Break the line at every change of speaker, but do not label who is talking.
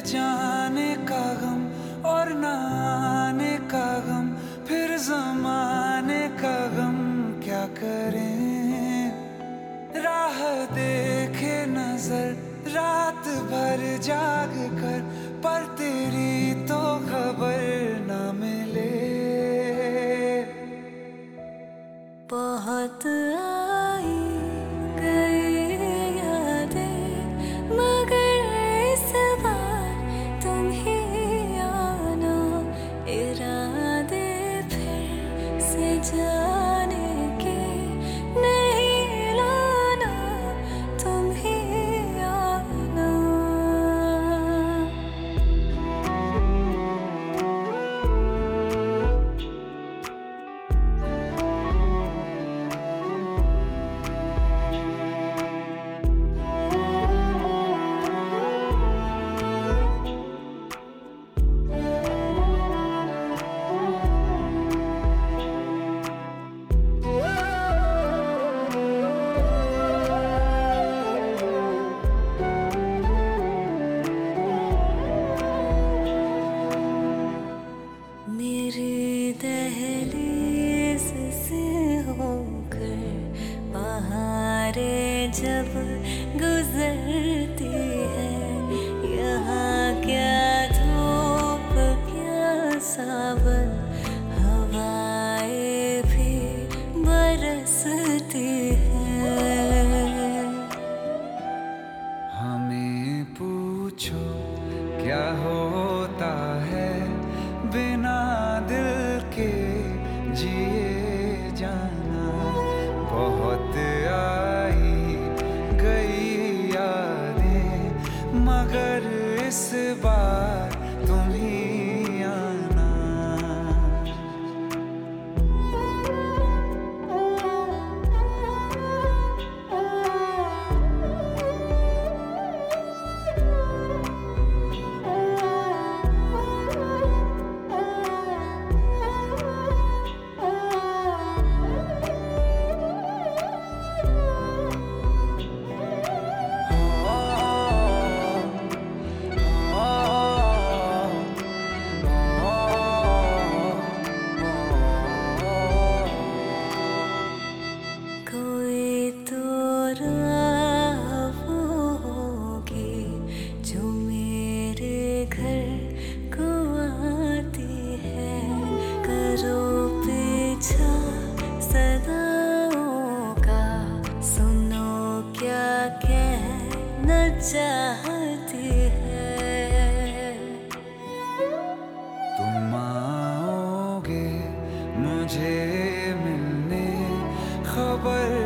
जाने का गम और ना आने का गम, फिर जमाने का गम क्या करें। राह देखे नजर रात भर जाग कर, पर तेरी तो खबर ना मिले।
बहुत आई गई यादें, मगर इस बार तुम ही आना। इरादे फिर से जाने के नहीं लाना, तुम ही आना। मेरी दहलीज से होकर बहारें जब गुजरती है, यहाँ क्या धूप क्या सावन, हवाएं भी बरसती है।
हमें पूछो क्या होता है बिना दिल के जिए जाना। बहुत आई गई यादें, मगर इस बार तुम ही आना।
कोई तो राह वो होगी जो मेरे घर को आती है। करो पीछा सदाओं का, सुनो क्या कहना चाहती है।
तुम आओगे मुझे मिलने, खबर